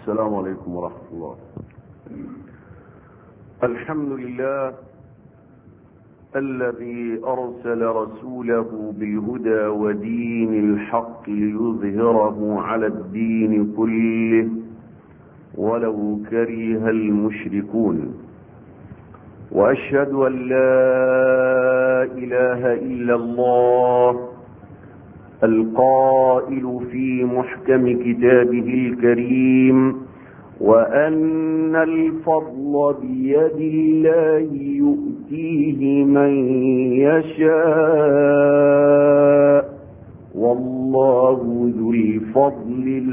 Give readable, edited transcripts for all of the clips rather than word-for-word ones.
السلام عليكم ورحمة الله. الحمد لله الذي أرسل رسوله بالهدى ودين الحق ليظهره على الدين كله ولو كره المشركون، وأشهد أن لا إله إلا الله القائل في محكم كتابه الكريم: وأن الفضل بيد الله يؤتيه من يشاء والله ذو الفضل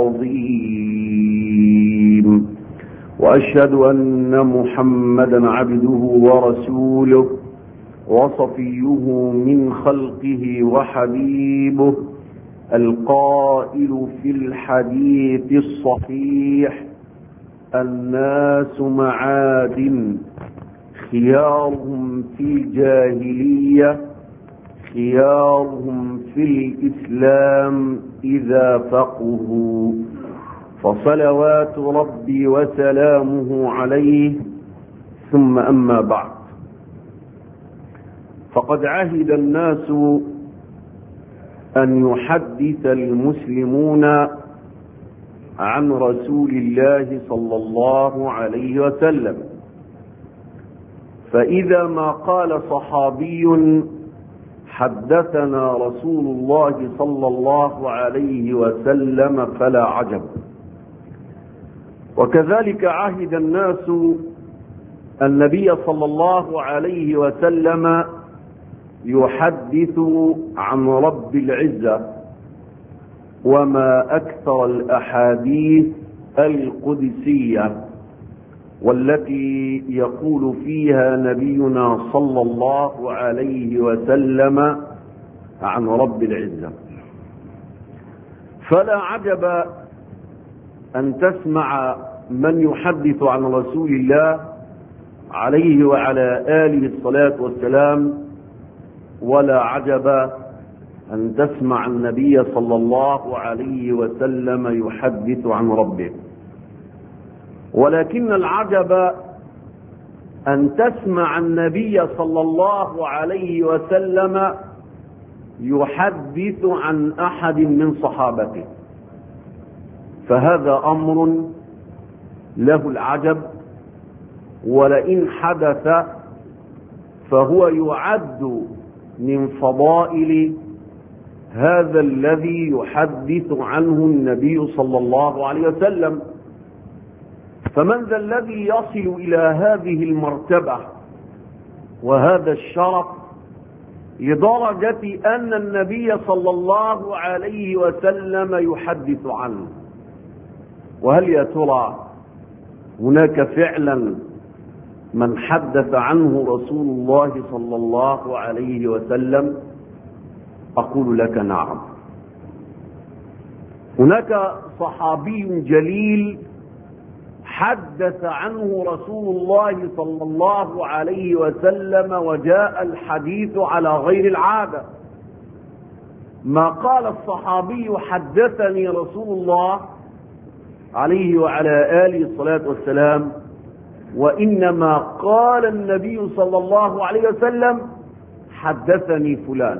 العظيم. وأشهد أن محمدا عبده ورسوله وصفيه من خلقه وحبيبه، القائل في الحديث الصحيح: الناس معادن، خيارهم في الجاهلية خيارهم في الإسلام إذا فقهوا، فصلوات ربي وسلامه عليه. ثم أما بعد، فقد عهد الناس أن يحدث المسلمون عن رسول الله صلى الله عليه وسلم، فإذا ما قال صحابي: حدثنا رسول الله صلى الله عليه وسلم، فلا عجب. وكذلك عهد الناس النبي صلى الله عليه وسلم يحدث عن رب العزة، وما أكثر الأحاديث القدسية والتي يقول فيها نبينا صلى الله عليه وسلم عن رب العزة. فلا عجب أن تسمع من يحدث عن رسول الله عليه وعلى آله الصلاة والسلام، ولا عجب أن تسمع النبي صلى الله عليه وسلم يحدث عن ربه، ولكن العجب أن تسمع النبي صلى الله عليه وسلم يحدث عن أحد من صحابته، فهذا أمر له العجب، ولئن حدث فهو يعد من فضائل هذا الذي يحدث عنه النبي صلى الله عليه وسلم. فمن ذا الذي يصل إلى هذه المرتبة وهذا الشرف لدرجة أن النبي صلى الله عليه وسلم يحدث عنه؟ وهل يا ترى هناك فعلا من حدث عنه رسول الله صلى الله عليه وسلم؟ أقول لك نعم. هناك صحابي جليل حدث عنه رسول الله صلى الله عليه وسلم، وجاء الحديث على غير العادة. ما قال الصحابي حدثني رسول الله عليه وعلى آله الصلاة والسلام، وإنما قال النبي صلى الله عليه وسلم: حدثني فلان.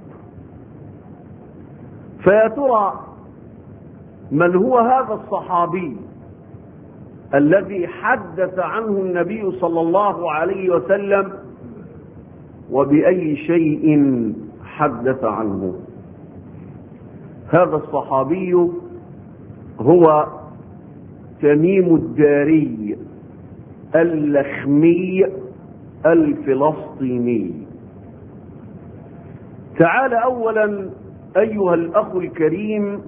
فيا ترى من هو هذا الصحابي الذي حدث عنه النبي صلى الله عليه وسلم، وبأي شيء حدث عنه؟ هذا الصحابي هو تميم الداري اللخمي الفلسطيني. تعال أولا أيها الأخ الكريم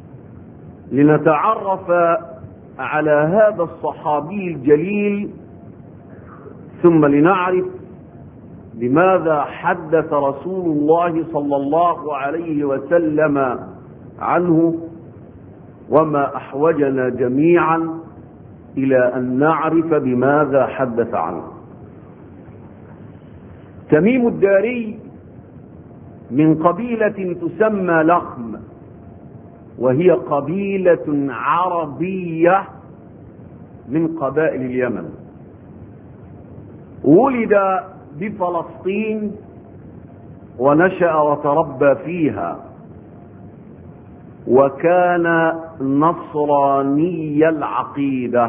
لنتعرف على هذا الصحابي الجليل، ثم لنعرف لماذا حدث رسول الله صلى الله عليه وسلم عنه، وما أحوجنا جميعا إلى أن نعرف بماذا حدث عنه. تميم الداري من قبيلة تسمى لخم، وهي قبيلة عربية من قبائل اليمن، ولد بفلسطين ونشأ وتربى فيها، وكان نصراني العقيدة،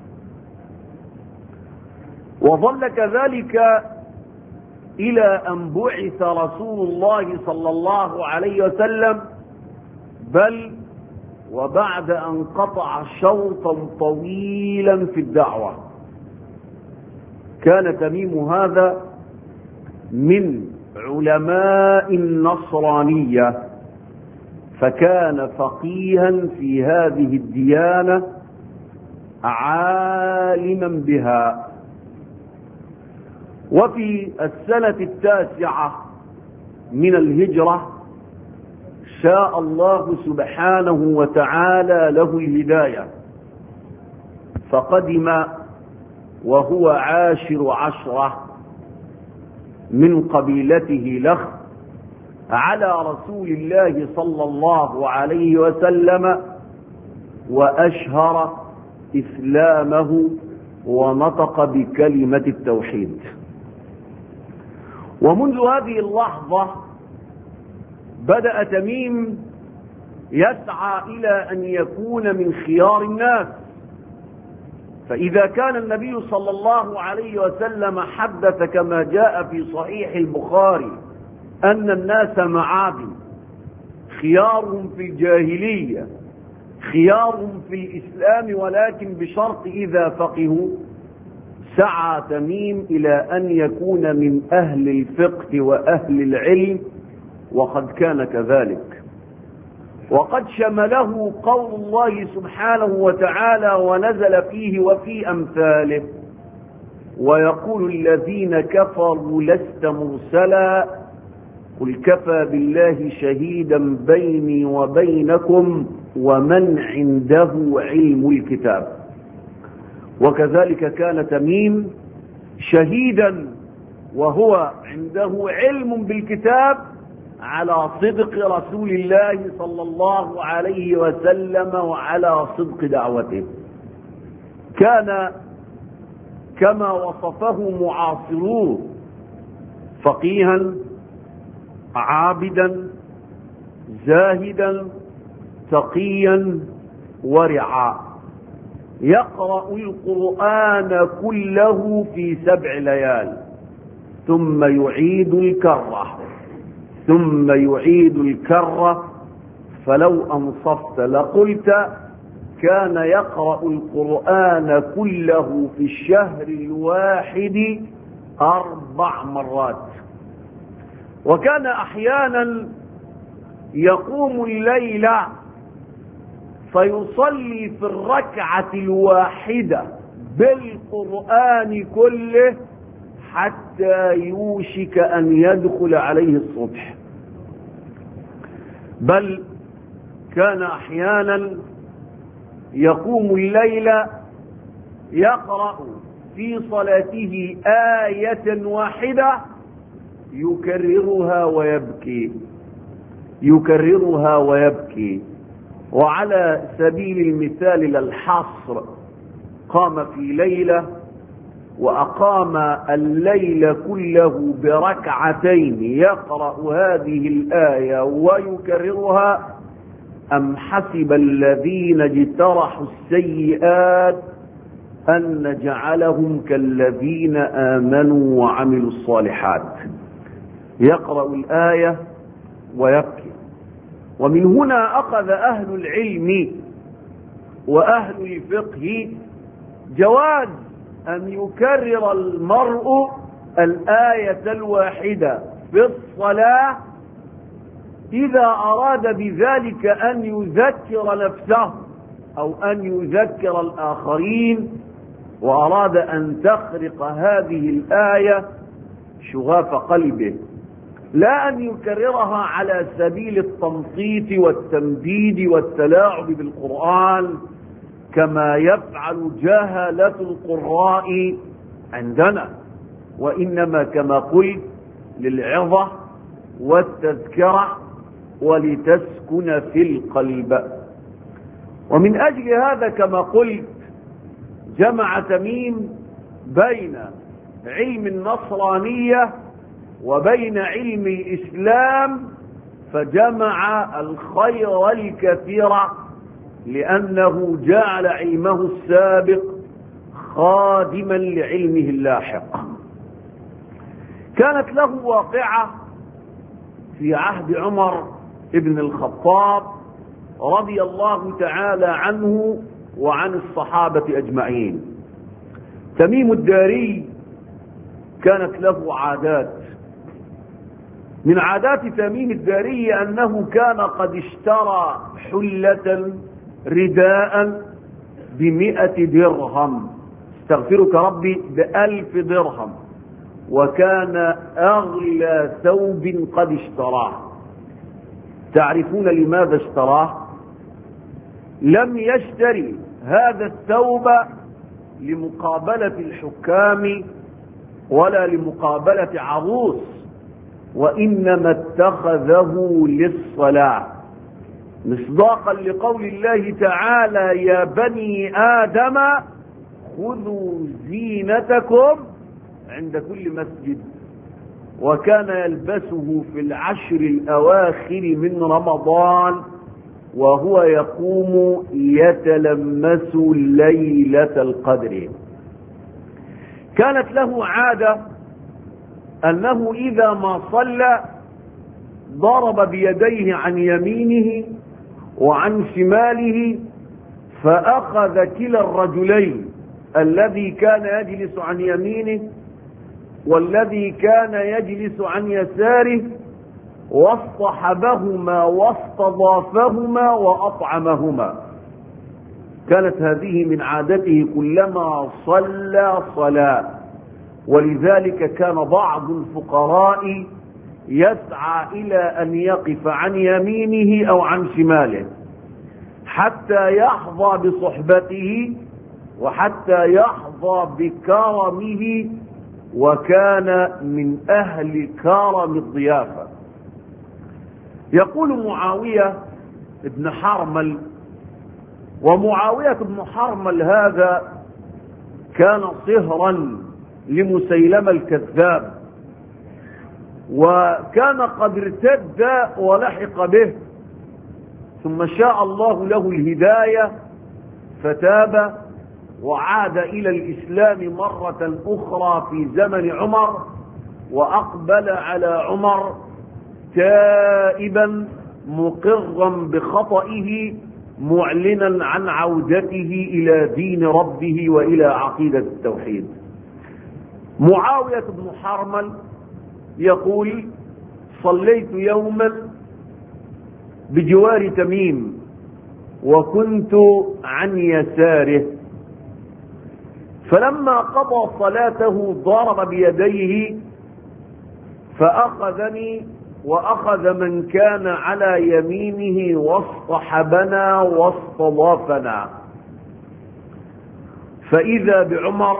وظل كذلك إلى أن بعث رسول الله صلى الله عليه وسلم، بل وبعد أن قطع شوطا طويلا في الدعوة. كان تميم هذا من علماء النصرانية، فكان فقيها في هذه الديانة عالما بها. وفي السنة 9 من الهجرة شاء الله سبحانه وتعالى له الهداية، فقدم وهو 10 من قبيلته له على رسول الله صلى الله عليه وسلم، وأشهر إسلامه ونطق بكلمة التوحيد. ومنذ هذه اللحظة بدأ تميم يسعى إلى أن يكون من خيار الناس. فإذا كان النبي صلى الله عليه وسلم حدث كما جاء في صحيح البخاري أن الناس معادن، خيارهم في الجاهلية خيارهم في الإسلام، ولكن بشرط إذا فقهوا، سعى تميم إلى أن يكون من أهل الفقه وأهل العلم، وقد كان كذلك. وقد شمله قول الله سبحانه وتعالى ونزل فيه وفي أمثاله: ويقول الذين كفروا لست مرسلا قل كفى بالله شهيدا بيني وبينكم ومن عنده علم الكتاب. وكذلك كان تميم شهيدا وهو عنده علم بالكتاب على صدق رسول الله صلى الله عليه وسلم وعلى صدق دعوته. كان كما وصفه معاصروه فقيها عابدا زاهدا تقيا ورعا، يقرأ القرآن كله في 7 ليال ثم يعيد الكرة ثم يعيد الكرة، فلو أنصفت لقلت كان يقرأ القرآن كله في الشهر الواحد 4 مرات. وكان أحيانا يقوم الليل فيصلي في الركعة الواحدة بالقرآن كله حتى يوشك أن يدخل عليه الصبح. بل كان أحيانا يقوم الليل يقرأ في صلاته آية واحدة يكررها ويبكي. وعلى سبيل المثال للحصر، قام في ليلة وأقام الليل كله بركعتين يقرأ هذه الآية ويكررها: أم حسب الذين اجترحوا السيئات أن نجعلهم كالذين آمنوا وعملوا الصالحات. يقرأ الآية ويبكي. ومن هنا أخذ أهل العلم وأهل الفقه جواز أن يكرر المرء الآية الواحدة في الصلاة إذا أراد بذلك أن يذكر نفسه أو أن يذكر الآخرين، وأراد أن تخرق هذه الآية شغاف قلبه، لا أن يكررها على سبيل التنطيط والتمديد والتلاعب بالقرآن كما يفعل جهلة القراء عندنا، وإنما كما قلت للعظة والتذكرة ولتسكن في القلب. ومن أجل هذا كما قلت جمع تميم بين علم النصرانية وبين علم الإسلام، فجمع الخير والكثير لأنه جعل علمه السابق خادما لعلمه اللاحق. كانت له واقعة في عهد عمر ابن الخطاب رضي الله تعالى عنه وعن الصحابة أجمعين. تميم الداري كانت له عادات. من عادات تميم الداري أنه كان قد اشترى حلة رداء ب100 درهم، استغفرك ربي، ب1000 درهم، وكان أغلى ثوب قد اشتراه. تعرفون لماذا اشتراه؟ لم يشتري هذا الثوب لمقابلة الحكام ولا لمقابلة عروس، وإنما اتخذه للصلاة، مصداقا لقول الله تعالى: يا بني آدم خذوا زينتكم عند كل مسجد. وكان يلبسه في العشر الأواخر من رمضان وهو يقوم يتلمس ليلة القدر. كانت له عادة أنه إذا ما صلى ضرب بيديه عن يمينه وعن شماله، فأخذ كلا الرجلين، الذي كان يجلس عن يمينه والذي كان يجلس عن يساره، واصطحبهما واستضافهما وأطعمهما. كانت هذه من عادته كلما صلى صلاة. ولذلك كان بعض الفقراء يسعى إلى أن يقف عن يمينه أو عن شماله حتى يحظى بصحبته وحتى يحظى بكرمه، وكان من أهل كرم الضيافة. يقول معاوية بن حرمل، ومعاوية بن حرمل هذا كان صهرا لمسيلمة الكذاب، وكان قد ارتد ولحق به، ثم شاء الله له الهداية فتاب وعاد إلى الإسلام مرة أخرى في زمن عمر، وأقبل على عمر تائبا مقرا بخطئه معلنا عن عودته إلى دين ربه وإلى عقيدة التوحيد. معاوية بن حرمل يقول: صليت يوما بجوار تميم وكنت عن يساره، فلما قضى صلاته ضرب بيديه فأخذني وأخذ من كان على يمينه واصطحبنا واستضافنا، فإذا بعمر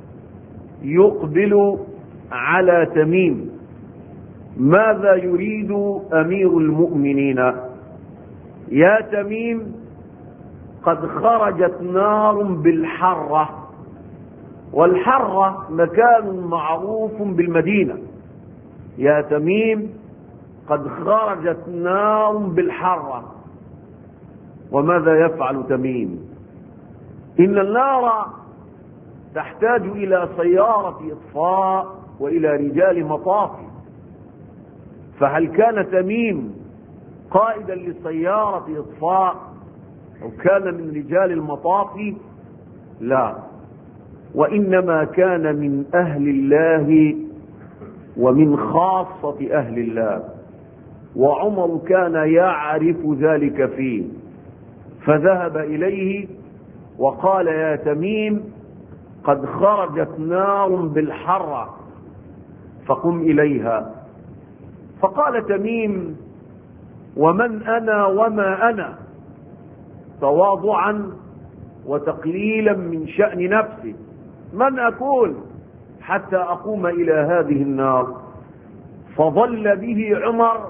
يقبل على تميم: ماذا يريد أمير المؤمنين؟ يا تميم، قد خرجت نار بالحرة، والحرة مكان معروف بالمدينة. يا تميم، قد خرجت نار بالحرة. وماذا يفعل تميم؟ إن النار تحتاج إلى سيارة إطفاء وإلى رجال مطاف، فهل كان تميم قائدا لسيارة إطفاء أو كان من رجال المطاف؟ لا، وإنما كان من أهل الله ومن خاصة أهل الله، وعمر كان يعرف ذلك فيه، فذهب إليه وقال: يا تميم، قد خرجت نار بالحرة فقم إليها. فقال تميم: ومن أنا وما أنا، تواضعا وتقليلا من شأن نفسه، من أكون حتى أقوم إلى هذه النار؟ فظل به عمر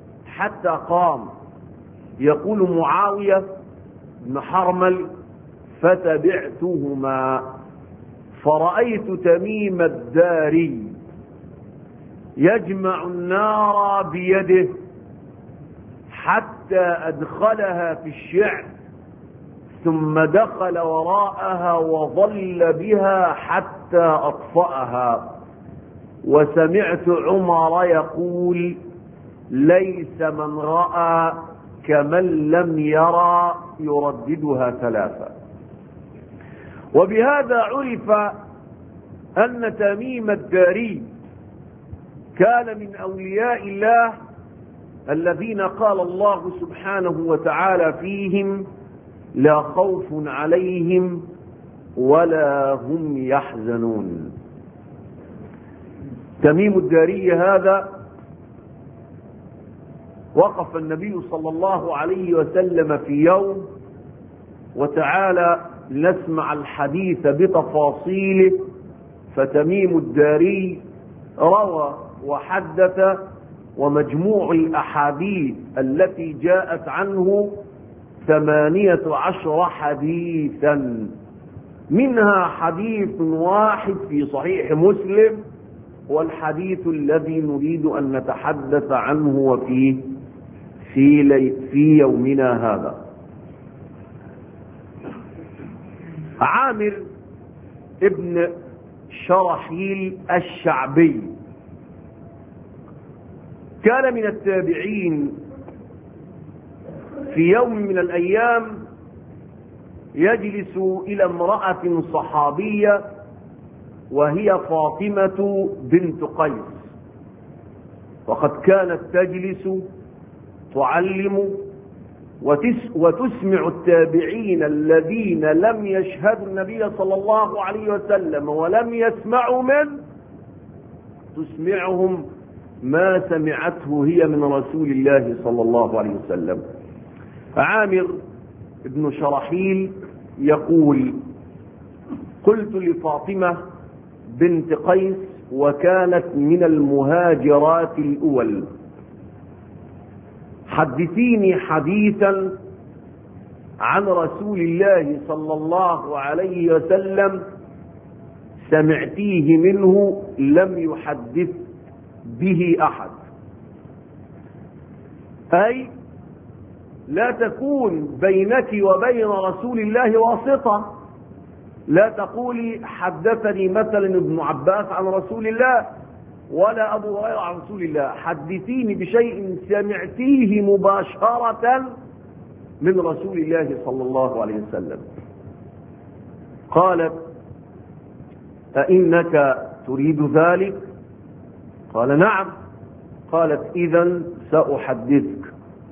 حتى قام. يقول معاوية بن حرمل: فتبعتهما فرأيت تميم الداري يجمع النار بيده حتى أدخلها في الشعب، ثم دخل وراءها وظل بها حتى أطفأها. وسمعت عمر يقول: ليس من رأى كمن لم يرى، يرددها 3. وبهذا عرف أن تميم الداري كان من أولياء الله الذين قال الله سبحانه وتعالى فيهم: لا خوف عليهم ولا هم يحزنون. تميم الداري هذا وقف النبي صلى الله عليه وسلم في يوم، وتعالى نسمع الحديث بتفاصيله. فتميم الداري روى وحدث، ومجموع الأحاديث التي جاءت عنه 18 حديثا، منها حديث واحد في صحيح مسلم، والحديث الذي نريد أن نتحدث عنه وفيه في يومنا هذا. عامر ابن شرحيل الشعبي كان من التابعين. في يوم من الأيام يجلس إلى امرأة صحابية وهي فاطمة بنت قيس، وقد كانت تجلس تعلم وتسمع التابعين الذين لم يشهدوا النبي صلى الله عليه وسلم ولم يسمعوا منه، تسمعهم ما سمعته هي من رسول الله صلى الله عليه وسلم. عامر بن شرحيل يقول: قلت لفاطمة بنت قيس، وكانت من المهاجرات الأول: حدثيني حديثا عن رسول الله صلى الله عليه وسلم سمعتيه منه لم يحدث به أحد. أي لا تكون بينك وبين رسول الله واسطة، لا تقولي حدثني مثلا ابن عباس عن رسول الله ولا أبو هريرة عن رسول الله، حدثيني بشيء سمعتيه مباشرة من رسول الله صلى الله عليه وسلم. قالت: أئنك تريد ذلك؟ قال: نعم. قالت: إذن سأحدثك.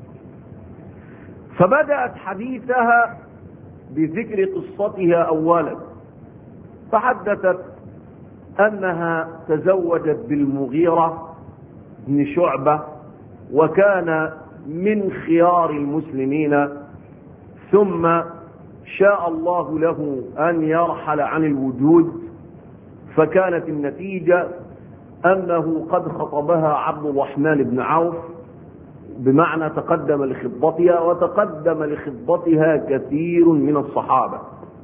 فبدأت حديثها بذكر قصتها أولا، فحدثت أنها تزوجت بالمغيرة بن شعبة، وكان من خيار المسلمين، ثم شاء الله له أن يرحل عن الوجود، فكانت النتيجة أنه قد خطبها عبد الرحمن بن عوف، بمعنى تقدم لخطبتها، وتقدم لخطبتها كثير من الصحابة،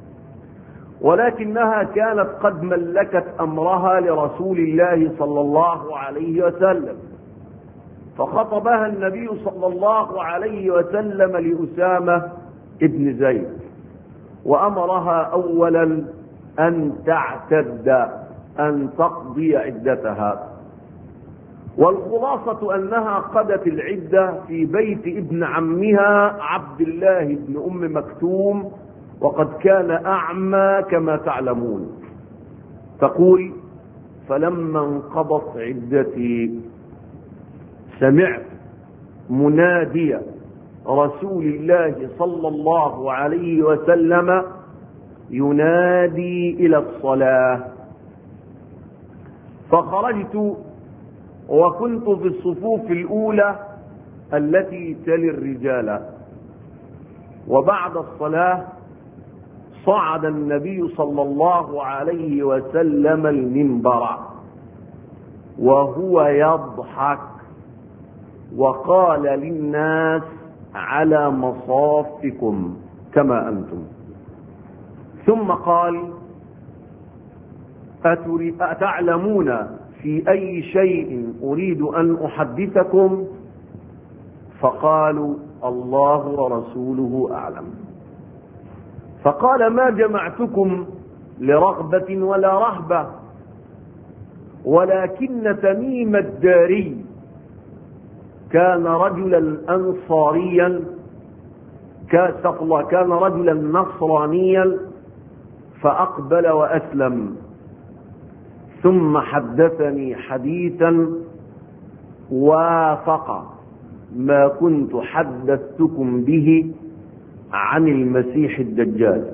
ولكنها كانت قد ملكت أمرها لرسول الله صلى الله عليه وسلم، فخطبها النبي صلى الله عليه وسلم لأسامة ابن زيد، وأمرها أولا أن تعتد، أن تقضي عدتها. والخلاصة أنها قضت العدة في بيت ابن عمها عبد الله بن أم مكتوم، وقد كان أعمى كما تعلمون. تقول: فلما انقضت عدتي سمعت منادي رسول الله صلى الله عليه وسلم ينادي إلى الصلاة، فخرجت وكنت في الصفوف الأولى التي تلي الرجال. وبعد الصلاة صعد النبي صلى الله عليه وسلم المنبر وهو يضحك، وقال للناس: على مصافكم كما أنتم. ثم قال: أتعلمون في أي شيء أريد أن أحدثكم؟ فقالوا: الله ورسوله أعلم. فقال: ما جمعتكم لرغبة ولا رهبة، ولكن تميم الداري كان رجلا أنصاريا، كان رجلا نصرانيا فأقبل وأسلم، ثم حدثني حديثا وافق ما كنت حدثتكم به عن المسيح الدجال.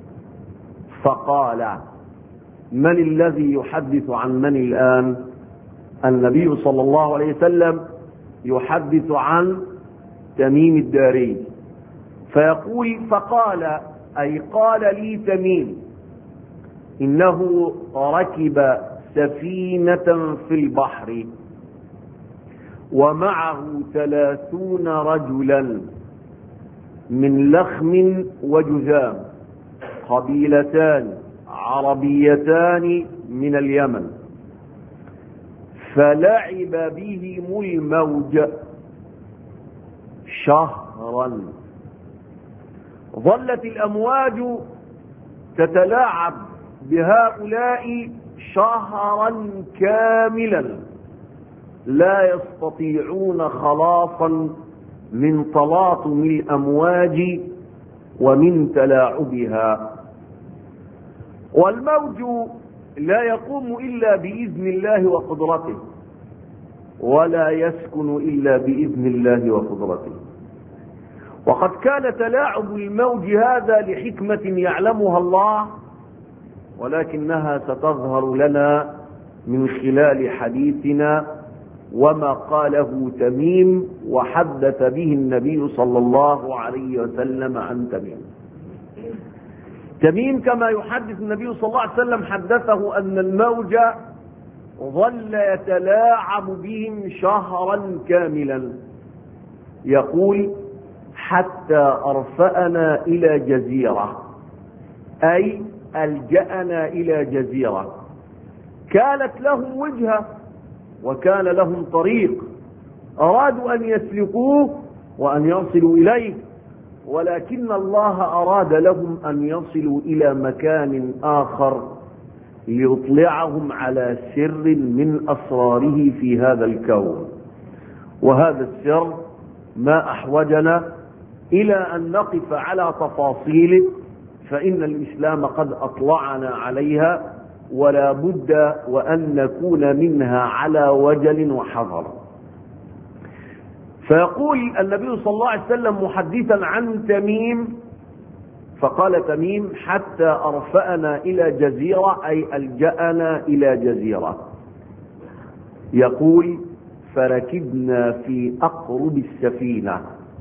فقال: من الذي يحدث عن من الآن؟ النبي صلى الله عليه وسلم يحدث عن تميم الداري، فيقول: فقال، أي قال لي تميم، إنه ركب سفينة في البحر ومعه 30 رجلا من لخم وجذام، قبيلتان عربيتان من اليمن، فلعب بهم الموج شهرا. ظلت الأمواج تتلاعب بهؤلاء شهرا كاملا، لا يستطيعون خلاصا من تلاطم الأمواج ومن تلاعبها. والموج لا يقوم إلا بإذن الله وقدرته، ولا يسكن إلا بإذن الله وقدرته. وقد كان تلاعب الموج هذا لحكمة يعلمها الله، ولكنها ستظهر لنا من خلال حديثنا وما قاله تميم وحدث به النبي صلى الله عليه وسلم عن تميم. تميم كما يحدث النبي صلى الله عليه وسلم حدثه أن الموج ظل يتلاعب بهم شهرا كاملا، يقول: حتى أرفأنا إلى جزيرة، أي ألجأنا إلى جزيرة كانت لهم وجهة وكان لهم طريق، أرادوا أن يسلكوه وأن يصلوا إليه، ولكن الله أراد لهم أن يصلوا إلى مكان آخر ليطلعهم على سر من أسراره في هذا الكون. وهذا السر ما أحوجنا إلى أن نقف على تفاصيله، فإن الإسلام قد أطلعنا عليها، ولا بد وأن نكون منها على وجل وحذر. فيقول النبي صلى الله عليه وسلم محدثا عن تميم، فقال تميم: حتى أرفأنا إلى جزيرة، أي ألجأنا إلى جزيرة. يقول: فركبنا في أقرب السفينة.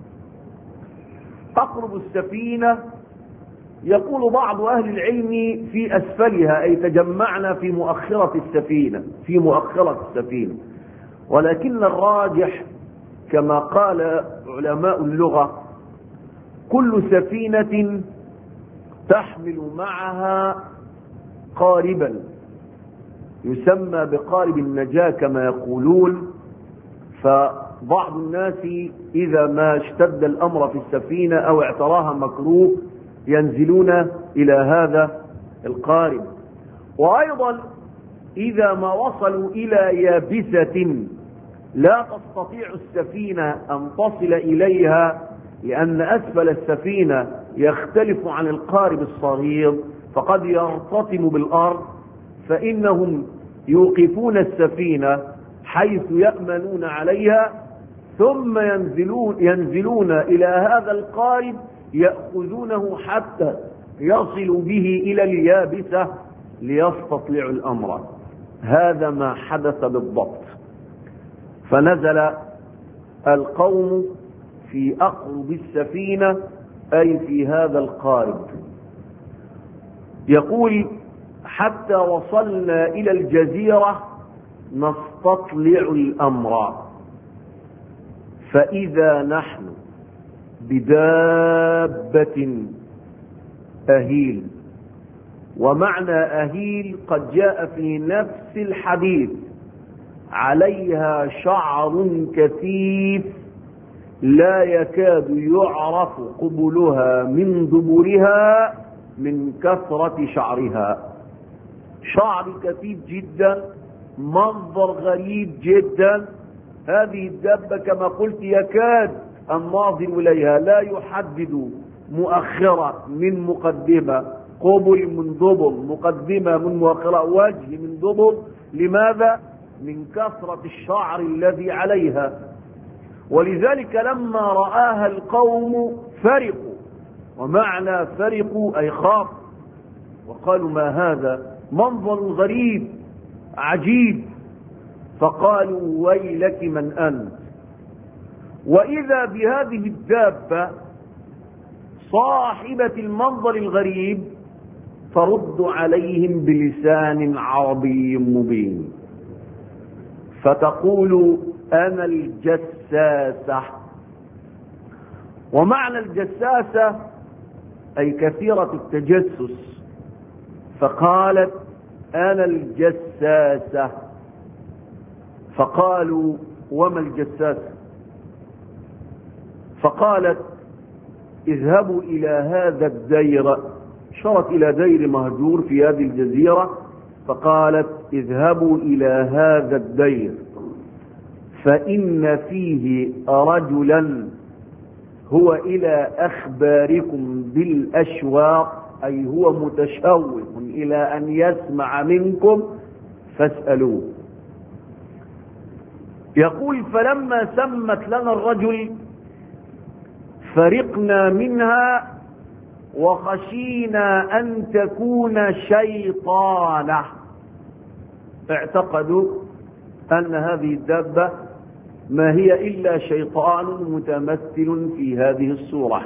أقرب السفينة يقول بعض أهل العلم في أسفلها، أي تجمعنا في مؤخرة السفينة، ولكن الراجح كما قال علماء اللغة: كل سفينة تحمل معها قاربا يسمى بقارب النجاة كما يقولون. فبعض الناس إذا ما اشتد الأمر في السفينة أو اعتراها مكروه ينزلون إلى هذا القارب. وأيضا إذا ما وصلوا إلى يابسة لا تستطيع السفينة أن تصل إليها، لأن أسفل السفينة يختلف عن القارب الصغير فقد يرتطم بالأرض، فإنهم يوقفون السفينة حيث يأمنون عليها، ثم ينزلون إلى هذا القارب يأخذونه حتى يصلوا به إلى اليابسة ليستطيعوا الأمر. هذا ما حدث بالضبط. فنزل القوم في أقرب السفينة، أي في هذا القارب. يقول: حتى وصلنا إلى الجزيرة نستطلع الأمر، فإذا نحن بدابة أهيل ومعنى أهيل قد جاء في نفس الحديث: عليها شعر كثيف لا يكاد يعرف قبلها من دبرها من كثرة شعرها. شعر كثيف جدا، منظر غريب جدا. هذه الدابة كما قلت يكاد الناظر إليها لا يحدد مؤخرة من مقدمة، قبل من دبر، مقدمة من مؤخرة، وجه من دبر. لماذا؟ من كثرة الشعر الذي عليها. ولذلك لما رآها القوم فرقوا، ومعنى فرقوا أي خافوا، وقالوا: ما هذا؟ منظر غريب عجيب. فقالوا: ويلك من أنت؟ وإذا بهذه الدابة صاحبة المنظر الغريب ترد عليهم بلسان عربي مبين، فتقول: أنا الجساسة. ومعنى الجساسة أي كثيرة التجسس، فقالت: أنا الجساسة. فقالوا: وما الجساسة؟ فقالت: اذهبوا إلى هذا الدير، شرت إلى دير مهجور في هذه الجزيرة. فقالت: اذهبوا إلى هذا الدير فإن فيه رجلا هو إلى أخباركم بالأشواق، أي هو متشوق إلى أن يسمع منكم فاسألوه. يقول: فلما سمت لنا الرجل فرقنا منها وخشينا أن تكون شيطانة. اعتقدوا أن هذه الدابة ما هي إلا شيطان متمثل في هذه الصورة،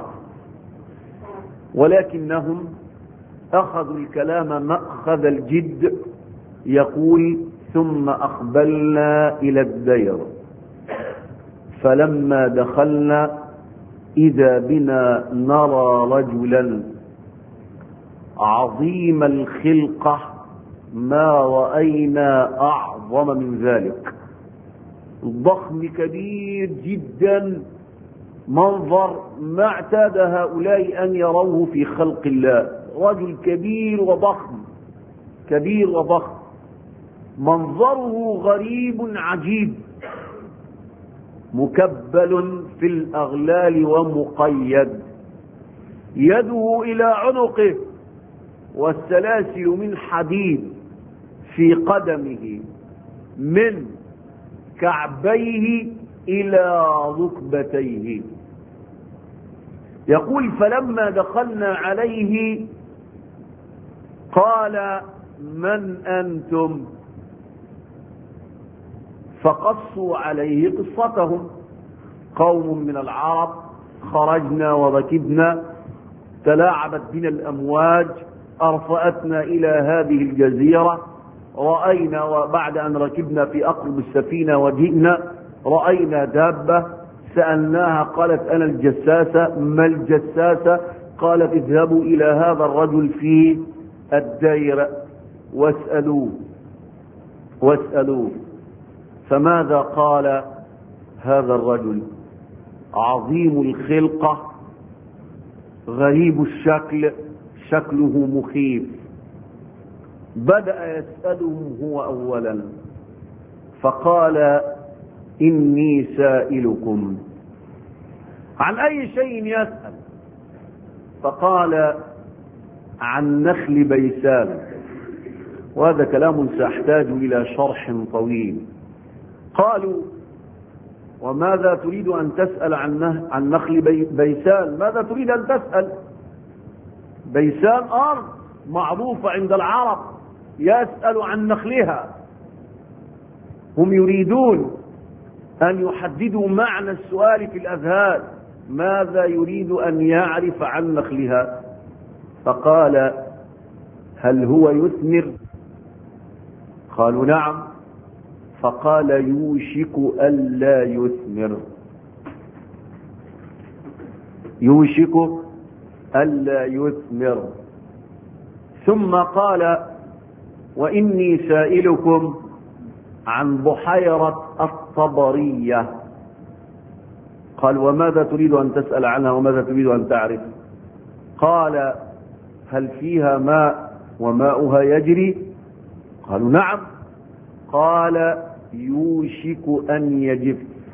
ولكنهم أخذوا الكلام مأخذ الجد. يقول: ثم أقبلنا إلى الدير فلما دخلنا إذا بنا نرى رجلا عظيم الخلقة ما رأينا أعظم من ذلك. الضخم كبير جدا، منظر ما اعتاد هؤلاء أن يروه في خلق الله. رجل كبير وضخم، كبير وضخم، منظره غريب عجيب، مكبل في الأغلال ومقيد، يده إلى عنقه والسلاسل من حديد في قدمه من كعبيه إلى ركبتيه. يقول: فلما دخلنا عليه قال: من أنتم؟ فقصوا عليه قصتهم: قوم من العرب، خرجنا وركبنا، تلاعبت بنا الأمواج، أرفأتنا إلى هذه الجزيرة، رأينا وبعد أن ركبنا في أقرب السفينة وجئنا رأينا دابة، سألناها قالت: أنا الجساسة. ما الجساسة؟ قالت: اذهبوا إلى هذا الرجل في الدير واسألوه. فماذا قال هذا الرجل؟ عظيم الخلقة، غريب الشكل، شكله مخيف. بدأ يسألهم هو أولا، فقال: إني سائلكم عن أي شيء يسأل؟ فقال: عن نخل بيسان. وهذا كلام سأحتاج إلى شرح طويل. قالوا: وماذا تريد أن تسأل عن نخل بيسان؟ ماذا تريد أن تسأل؟ بيسان أرض معروفة عند العرب، يسأل عن نخلها. هم يريدون أن يحددوا معنى السؤال في الأذهان، ماذا يريد أن يعرف عن نخلها؟ فقال: هل هو يثمر؟ قالوا: نعم. فقال: يوشك ألا يثمر، يوشك ألا يثمر. ثم قال: وإني سائلكم عن بحيرة الطبرية. قال: وماذا تريد أن تسأل عنها وماذا تريد أن تعرف؟ قال: هل فيها ماء وماؤها يجري؟ قالوا: نعم. قال: يوشك أن يجف.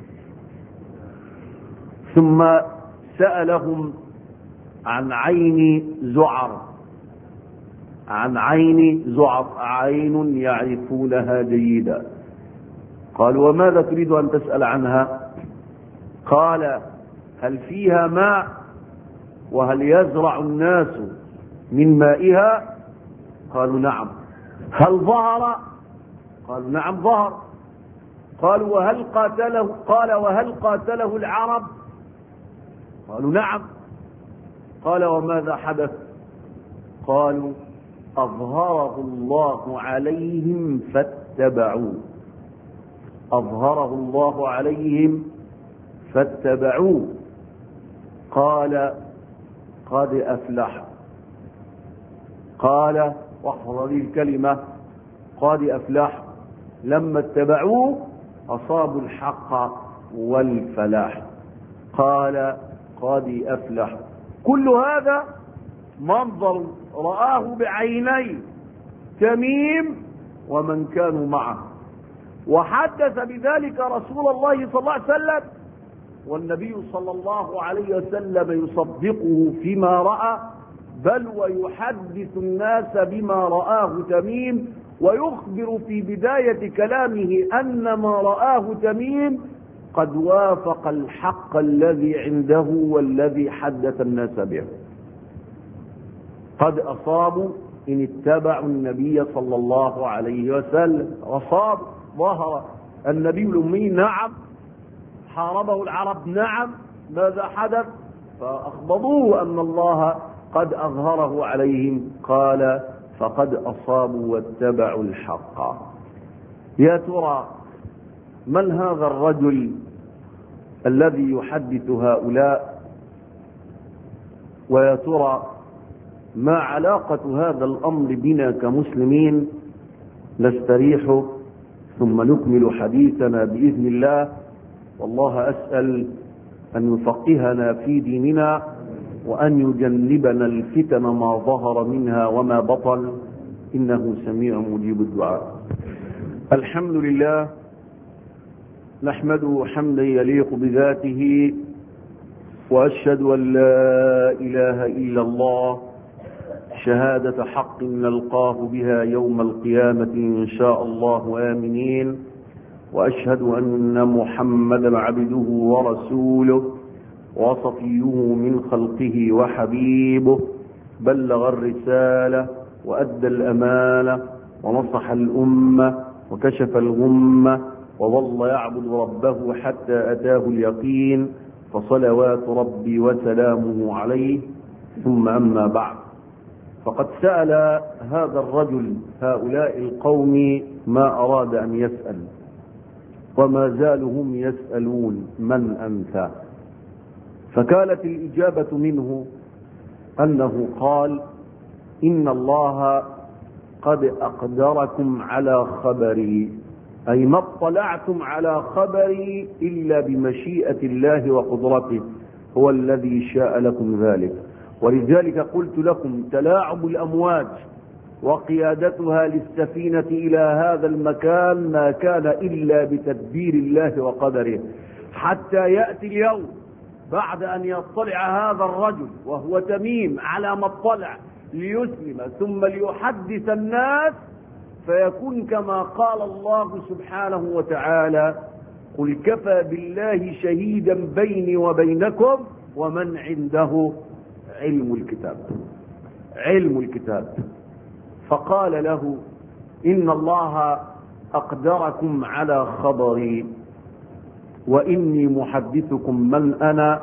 ثم سألهم عن عين زعر، عن عين زعر، عين يعرفونها جيدا. قالوا: وماذا تريد أن تسأل عنها؟ قال: هل فيها ماء وهل يزرع الناس من مائها؟ قالوا: نعم. هل ظهر؟ قالوا: نعم ظهر. قالوا: وهل قاتله؟ قال: وهل قاتله العرب؟ قالوا: نعم. قال: وماذا حدث؟ قالوا: أظهره الله عليهم فاتبعوه. أظهره الله عليهم فاتبعوه. قال: قد أفلح. قال، واحفظ هذه الكلمة، قد أفلح، لما اتبعوه أصابوا الحق والفلاح. قال: قد أفلح. كل هذا منظر رآه بعيني تميم ومن كانوا معه، وحدث بذلك رسول الله صلى الله عليه وسلم، والنبي صلى الله عليه وسلم يصدقه فيما رأى، بل ويحدث الناس بما رآه تميم، ويخبر في بداية كلامه أن ما رآه تميم قد وافق الحق الذي عنده والذي حدث الناس به. قد أصابوا إن اتبعوا النبي صلى الله عليه وسلم. أصاب، ظهر النبي الأمي، نعم. حاربه العرب، نعم. ماذا حدث؟ فأخبروه أن الله قد أظهره عليهم. قال: فقد أصابوا واتبعوا الحق. يا ترى من هذا الرجل الذي يحدث هؤلاء؟ ويا ترى ما علاقة هذا الأمر بنا كمسلمين؟ نستريح ثم نكمل حديثنا بإذن الله، والله أسأل أن يفقهنا في ديننا وأن يجنبنا الفتن ما ظهر منها وما بطن، إنه سميع مجيب الدعاء. الحمد لله، نحمده حمدا يليق بذاته، وأشهد أن لا إله إلا الله شهادة حق نلقاه بها يوم القيامة إن شاء الله آمنين، وأشهد أن محمدا عبده ورسوله وصفيه من خلقه وحبيبه، بلغ الرسالة وأدى الأمانة ونصح الأمة وكشف الغمة، وظل يعبد ربه حتى أتاه اليقين، فصلوات ربي وسلامه عليه. ثم أما بعد، فقد سأل هذا الرجل هؤلاء القوم ما أراد أن يسأل، وما زالوا هم يسألون: من أنت؟ فكانت الإجابة منه أنه قال: إن الله قد أقدركم على خبري، أي ما اطلعتم على خبري إلا بمشيئة الله وقدرته، هو الذي شاء لكم ذلك. ولذلك قلت لكم: تلاعب الأمواج وقيادتها للسفينة إلى هذا المكان ما كان إلا بتدبير الله وقدره، حتى يأتي اليوم بعد أن يطلع هذا الرجل وهو تميم على ما اطلع ليسلم ثم ليحدث الناس، فيكون كما قال الله سبحانه وتعالى: قل كفى بالله شهيدا بيني وبينكم ومن عنده علم الكتاب. علم الكتاب. فقال له: إن الله أقدركم على خبري، وإني محدثكم من أنا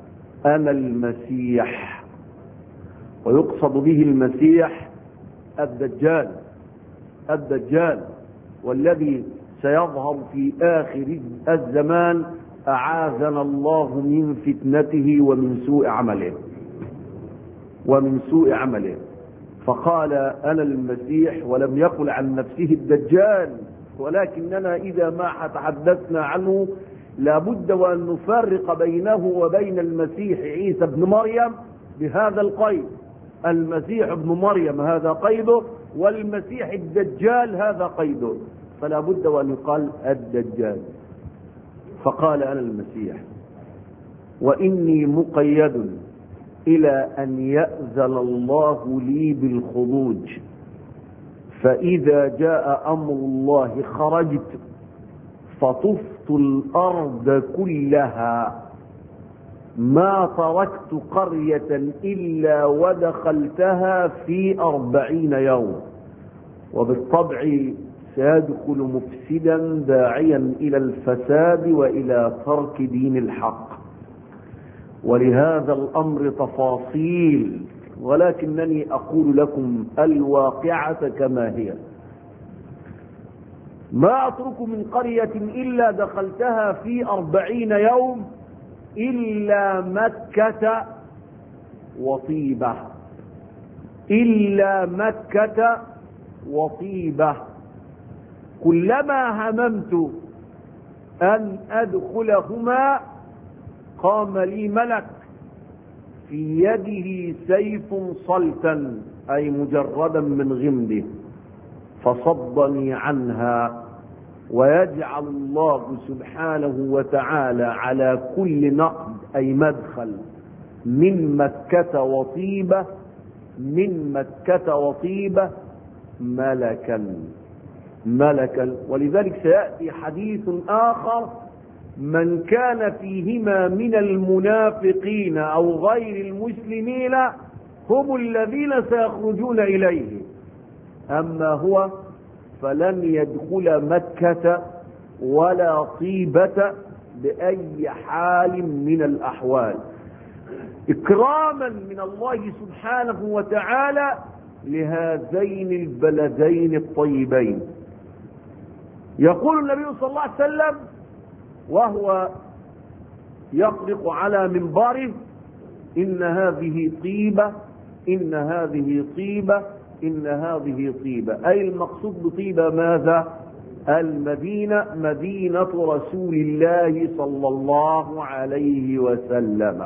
المسيح. ويقصد به المسيح الدجال، الدجال، والذي سيظهر في آخر الزمان، أعاذنا الله من فتنته ومن سوء عمله، ومن سوء عمله. فقال أنا المسيح، ولم يقل عن نفسه الدجال، ولكننا إذا ما تحدثنا عنه لابد وأن نفرق بينه وبين المسيح عيسى بن مريم بهذا القيد. المسيح ابن مريم هذا قيده، والمسيح الدجال هذا قيده، فلا بد وأن يقال الدجال. فقال أنا المسيح وإني مقيد إلى أن يأذن الله لي بالخروج، فإذا جاء أمر الله خرجت فطفت الأرض كلها، ما تركت قرية إلا ودخلتها في 40 يوم، وبالطبع سيدخل مفسدا داعيا إلى الفساد وإلى ترك دين الحق. ولهذا الأمر تفاصيل، ولكنني أقول لكم الواقعة كما هي. ما أترك من قرية إلا دخلتها في 40 يوم إلا مكة وطيبة، إلا مكة وطيبة. كلما هممت أن أدخلهما قام لي ملك في يده سيف صلتا، أي مجردا من غمده، فصدني عنها. ويجعل الله سبحانه وتعالى على كل نقد أي مدخل من مكة وطيبة، من مكة وطيبة ملكا. ولذلك سيأتي حديث آخر: من كان فيهما من المنافقين أو غير المسلمين هم الذين سيخرجون إليه، أما هو فلن يدخل مكة ولا طيبة بأي حال من الأحوال، إكراما من الله سبحانه وتعالى لهذين البلدين الطيبين. يقول النبي صلى الله عليه وسلم وهو يطلق على منبره: إن هذه طيبة، إن هذه طيبة، إن هذه طيبة. أي المقصود بطيبة ماذا؟ المدينة، مدينة رسول الله صلى الله عليه وسلم.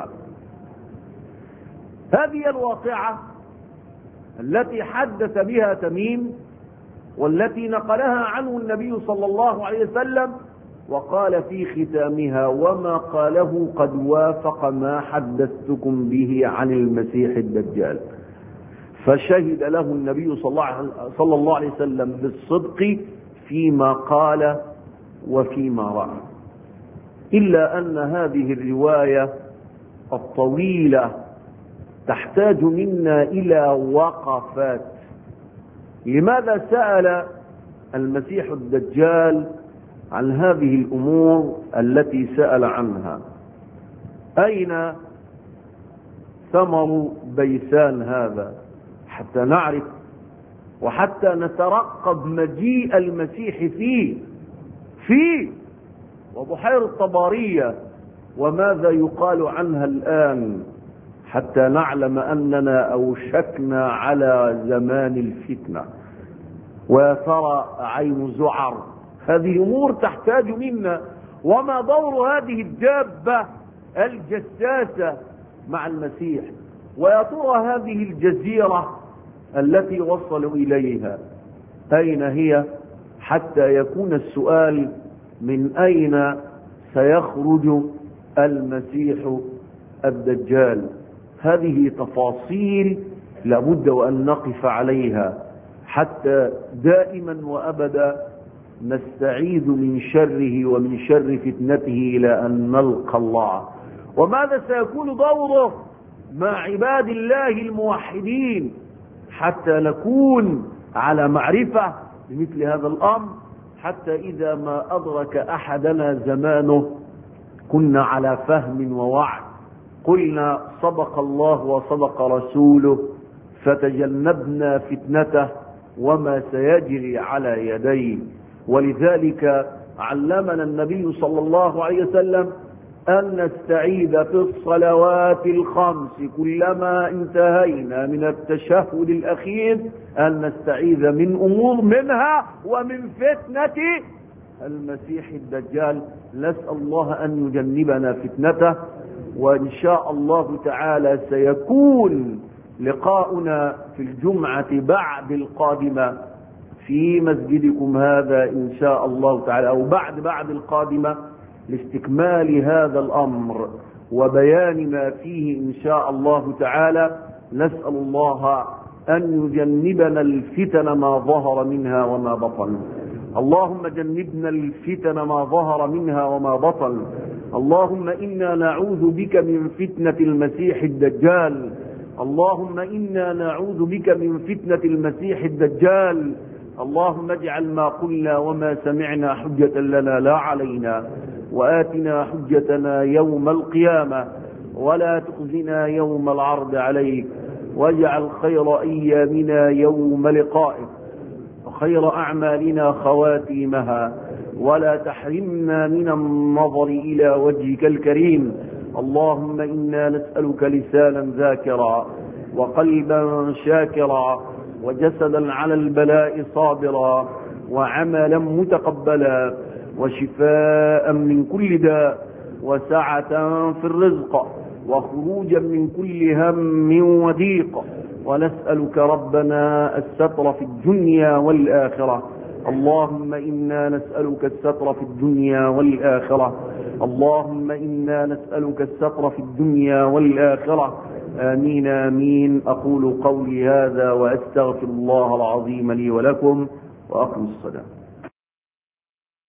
هذه الواقعة التي حدث بها تميم، والتي نقلها عنه النبي صلى الله عليه وسلم، وقال في ختامها: وما قاله قد وافق ما حدثتكم به عن المسيح الدجال. فشهد له النبي صلى الله عليه وسلم بالصدق فيما قال وفيما رأى. إلا أن هذه الرواية الطويلة تحتاج منا إلى وقفات. لماذا سأل المسيح الدجال عن هذه الأمور التي سأل عنها؟ أين ثمر بيسان هذا؟ حتى نعرف وحتى نترقب مجيء المسيح فيه وبحيرة طبارية، وماذا يقال عنها الآن، حتى نعلم أننا أوشكنا على زمان الفتنة. وترى عين زعر، هذه أمور تحتاج منا. وما دور هذه الدابة الجساسة مع المسيح؟ ويا ترى هذه الجزيرة التي وصلوا إليها أين هي؟ حتى يكون السؤال: من أين سيخرج المسيح الدجال؟ هذه تفاصيل لابد وأن نقف عليها حتى دائما وأبدا نستعيذ من شره ومن شر فتنته إلى أن نلقى الله. وماذا سيكون دوره مع عباد الله الموحدين حتى نكون على معرفة بمثل هذا الأمر، حتى إذا ما أدرك أحدنا زمانه كنا على فهم ووعي، قلنا صدق الله وصدق رسوله، فتجنبنا فتنته وما سيجري على يديه. ولذلك علمنا النبي صلى الله عليه وسلم أن نستعيذ في الصلوات الخمس كلما انتهينا من التشهد الأخير أن نستعيذ من أمور منها ومن فتنة المسيح الدجال. نسأل الله أن يجنبنا فتنته. وإن شاء الله تعالى سيكون لقاؤنا في الجمعة بعد القادمة في مسجدكم هذا إن شاء الله تعالى، أو بعد القادمة، لاستكمال هذا الأمر وبيان ما فيه إن شاء الله تعالى. نسأل الله أن يجنبنا الفتن ما ظهر منها وما بطن. اللهم جنبنا الفتن ما ظهر منها وما بطن. اللهم إنا نعوذ بك من فتنة المسيح الدجال. اللهم إنا نعوذ بك من فتنة المسيح الدجال. اللهم اجعل ما قلنا وما سمعنا حجة لنا لا علينا، وآتنا حجتنا يوم القيامة، ولا تخزنا يوم العرض عليك، واجعل خير أيامنا يوم لقائك، وخير أعمالنا خواتيمها، ولا تحرمنا من النظر إلى وجهك الكريم. اللهم إنا نسألك لسانا ذاكرا، وقلبا شاكرا، وجسدا على البلاء صابرا، وعملا متقبلا، وشفاء من كل داء، وسعة في الرزق، وخروجا من كل هم وضيق. ونسألك ربنا الستر في الدنيا والآخرة. اللهم إنا نسألك الستر في الدنيا والآخرة. اللهم إنا نسألك الستر في الدنيا والآخرة. آمين آمين. أقول قولي هذا وأستغفر الله العظيم لي ولكم، وأقم الصلاة.